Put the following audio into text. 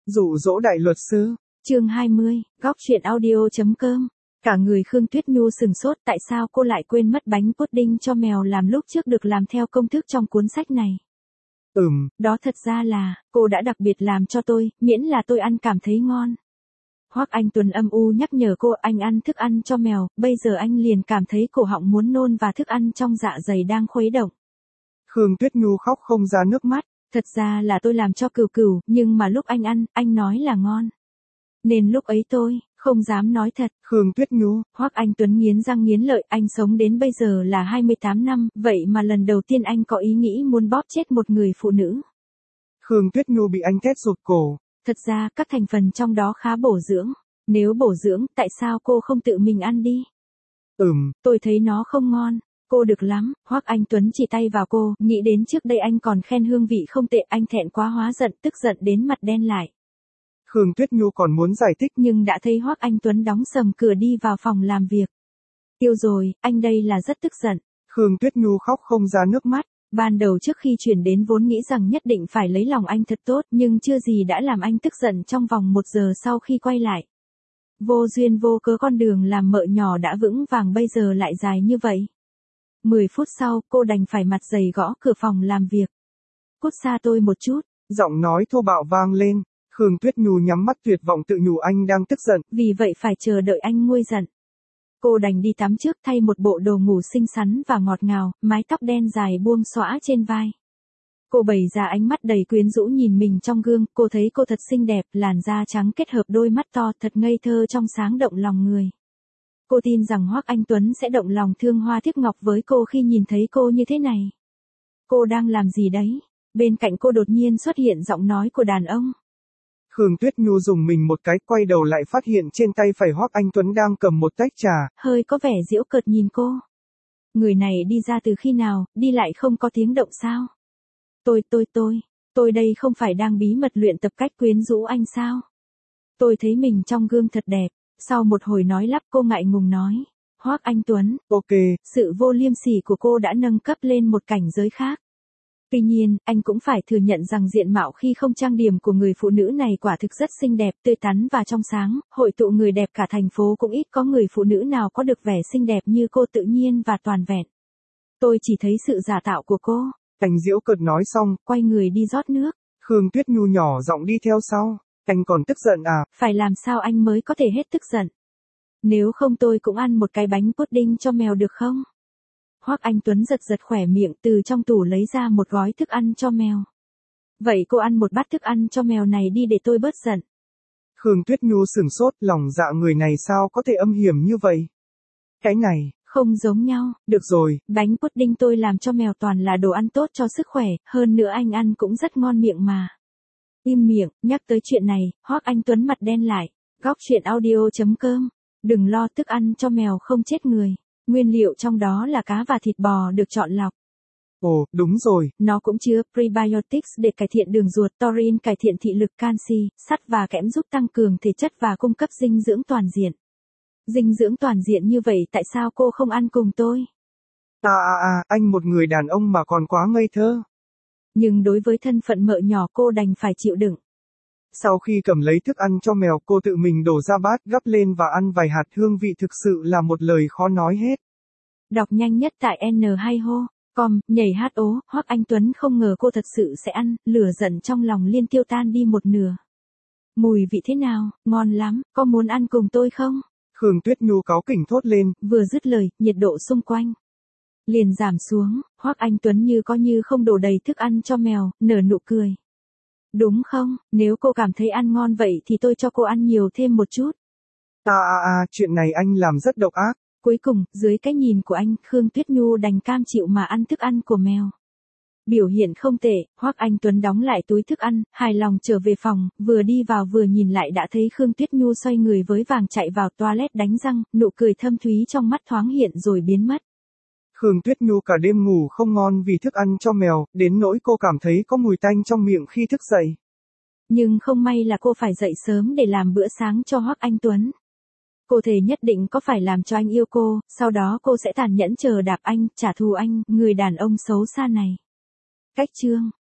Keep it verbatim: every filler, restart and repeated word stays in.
Dụ dỗ đại luật sư. Chương hai mươi, góc truyện audio.com. Cả người Khương Tuyết Nhu sừng sốt, tại sao cô lại quên mất bánh pudding cho mèo làm lúc trước được làm theo công thức trong cuốn sách này? Ừm, Đó thật ra là, cô đã đặc biệt làm cho tôi, miễn là tôi ăn cảm thấy ngon. Hoắc Anh Tuấn âm u nhắc nhở cô, anh ăn thức ăn cho mèo, bây giờ anh liền cảm thấy cổ họng muốn nôn và thức ăn trong dạ dày đang khuấy động. Khương Tuyết Nhu khóc không ra nước mắt. Thật ra là tôi làm cho Cừu Cừu, nhưng mà lúc anh ăn, anh nói là ngon. Nên lúc ấy tôi, không dám nói thật. Khương Tuyết Nhu. Hoắc Anh Tuấn nghiến răng nghiến lợi, anh sống đến bây giờ là hai mươi tám năm, vậy mà lần đầu tiên anh có ý nghĩ muốn bóp chết một người phụ nữ. Khương Tuyết Nhu bị anh thét rụt cổ. Thật ra, các thành phần trong đó khá bổ dưỡng. Nếu bổ dưỡng, tại sao cô không tự mình ăn đi? Ừm, Tôi thấy nó không ngon. Cô được lắm. Hoắc Anh Tuấn chỉ tay vào cô, nghĩ đến trước đây anh còn khen hương vị không tệ, anh thẹn quá hóa giận, tức giận đến mặt đen lại. Khương Tuyết Nhu còn muốn giải thích, Nhưng đã thấy Hoắc Anh Tuấn đóng sầm cửa đi vào phòng làm việc. Yêu rồi, anh đây là rất tức giận. Khương Tuyết Nhu khóc không ra nước mắt. Ban đầu trước khi chuyển đến vốn nghĩ rằng nhất định phải lấy lòng anh thật tốt, nhưng chưa gì đã làm anh tức giận trong vòng một giờ sau khi quay lại. Vô duyên vô cớ con đường làm mợ nhỏ đã vững vàng bây giờ lại dài như vậy. Mười phút sau, cô đành phải mặt dày gõ cửa phòng làm việc. Cút xa tôi một chút. Giọng nói thô bạo vang lên. Khương Tuyết Nhu nhắm mắt tuyệt vọng tự nhủ anh đang tức giận. Vì vậy phải chờ đợi anh nguôi giận. Cô đành đi tắm trước, thay một bộ đồ ngủ xinh xắn và ngọt ngào, mái tóc đen dài buông xõa trên vai. Cô bày ra ánh mắt đầy quyến rũ nhìn mình trong gương, cô thấy cô thật xinh đẹp, làn da trắng kết hợp đôi mắt to thật ngây thơ trong sáng động lòng người. Cô tin rằng Hoắc Anh Tuấn sẽ động lòng thương hoa tiếc ngọc với cô khi nhìn thấy cô như thế này. Cô đang làm gì đấy? Bên cạnh cô đột nhiên xuất hiện giọng nói của đàn ông. Khương Tuyết Nhu dùng mình một cái, quay đầu lại phát hiện trên tay phải Hoắc Anh Tuấn đang cầm một tách trà. Hơi có vẻ giễu cợt nhìn cô. Người này đi ra từ khi nào, đi lại không có tiếng động sao? Tôi, tôi, tôi, tôi đây không phải đang bí mật luyện tập cách quyến rũ anh sao? Tôi thấy mình trong gương thật đẹp. Sau một hồi nói lắp cô ngại ngùng nói. Hoắc Anh Tuấn. Ok. Sự vô liêm sỉ của cô đã nâng cấp lên một cảnh giới khác. Tuy nhiên, anh cũng phải thừa nhận rằng diện mạo khi không trang điểm của người phụ nữ này quả thực rất xinh đẹp, tươi tắn và trong sáng, hội tụ người đẹp cả thành phố cũng ít có người phụ nữ nào có được vẻ xinh đẹp như cô, tự nhiên và toàn vẹn. Tôi chỉ thấy sự giả tạo của cô. Anh giễu cợt nói xong, quay người đi rót nước. Khương Tuyết Nhu nhỏ giọng đi theo sau. Anh còn tức giận à? Phải làm sao anh mới có thể hết tức giận? Nếu không tôi cũng ăn một cái bánh pudding cho mèo được không? Hoắc Anh Tuấn giật giật khỏe miệng, từ trong tủ lấy ra một gói thức ăn cho mèo. Vậy cô ăn một bát thức ăn cho mèo này đi để tôi bớt giận. Khương Tuyết Nhu sửng sốt, lòng dạ người này sao có thể âm hiểm như vậy? Cái này, không giống nhau. Được rồi, bánh pudding tôi làm cho mèo toàn là đồ ăn tốt cho sức khỏe, hơn nữa anh ăn cũng rất ngon miệng mà. Im miệng, nhắc tới chuyện này, Hoắc Anh Tuấn mặt đen lại. Góc truyện audio.com. Đừng lo, thức ăn cho mèo không chết người. Nguyên liệu trong đó là cá và thịt bò được chọn lọc. Ồ, đúng rồi. Nó cũng chứa prebiotics để cải thiện đường ruột, taurine cải thiện thị lực, canxi, sắt và kẽm giúp tăng cường thể chất và cung cấp dinh dưỡng toàn diện. Dinh dưỡng toàn diện như vậy tại sao cô không ăn cùng tôi? À à à, anh một người đàn ông mà còn quá ngây thơ. Nhưng đối với thân phận mợ nhỏ cô đành phải chịu đựng. Sau khi cầm lấy thức ăn cho mèo, cô tự mình đổ ra bát, gắp lên và ăn vài hạt, hương vị thực sự là một lời khó nói hết. Đọc nhanh nhất tại N hai hô. Com, nhảy hát ố, Hoắc Anh Tuấn không ngờ cô thật sự sẽ ăn, lửa giận trong lòng liên tiêu tan đi một nửa. Mùi vị thế nào, ngon lắm, có muốn ăn cùng tôi không? Khương Tuyết Nhu cáu kỉnh thốt lên. Vừa dứt lời, nhiệt độ xung quanh liền giảm xuống, Hoắc Anh Tuấn như có như không đổ đầy thức ăn cho mèo, nở nụ cười. Đúng không, nếu cô cảm thấy ăn ngon vậy thì tôi cho cô ăn nhiều thêm một chút. À à à, chuyện này anh làm rất độc ác. Cuối cùng, dưới cái nhìn của anh, Khương Tuyết Nhu đành cam chịu mà ăn thức ăn của mèo. Biểu hiện không tệ, Hoắc Anh Tuấn đóng lại túi thức ăn, hài lòng trở về phòng, vừa đi vào vừa nhìn lại đã thấy Khương Tuyết Nhu xoay người với vàng chạy vào toilet đánh răng, nụ cười thâm thúy trong mắt thoáng hiện rồi biến mất. Khương Tuyết Nhu cả đêm ngủ không ngon vì thức ăn cho mèo, đến nỗi cô cảm thấy có mùi tanh trong miệng khi thức dậy. Nhưng không may là cô phải dậy sớm để làm bữa sáng cho Hoắc Anh Tuấn. Cô thề nhất định có phải làm cho anh yêu cô, sau đó cô sẽ tàn nhẫn chờ đạp anh, trả thù anh, người đàn ông xấu xa này. Cách chương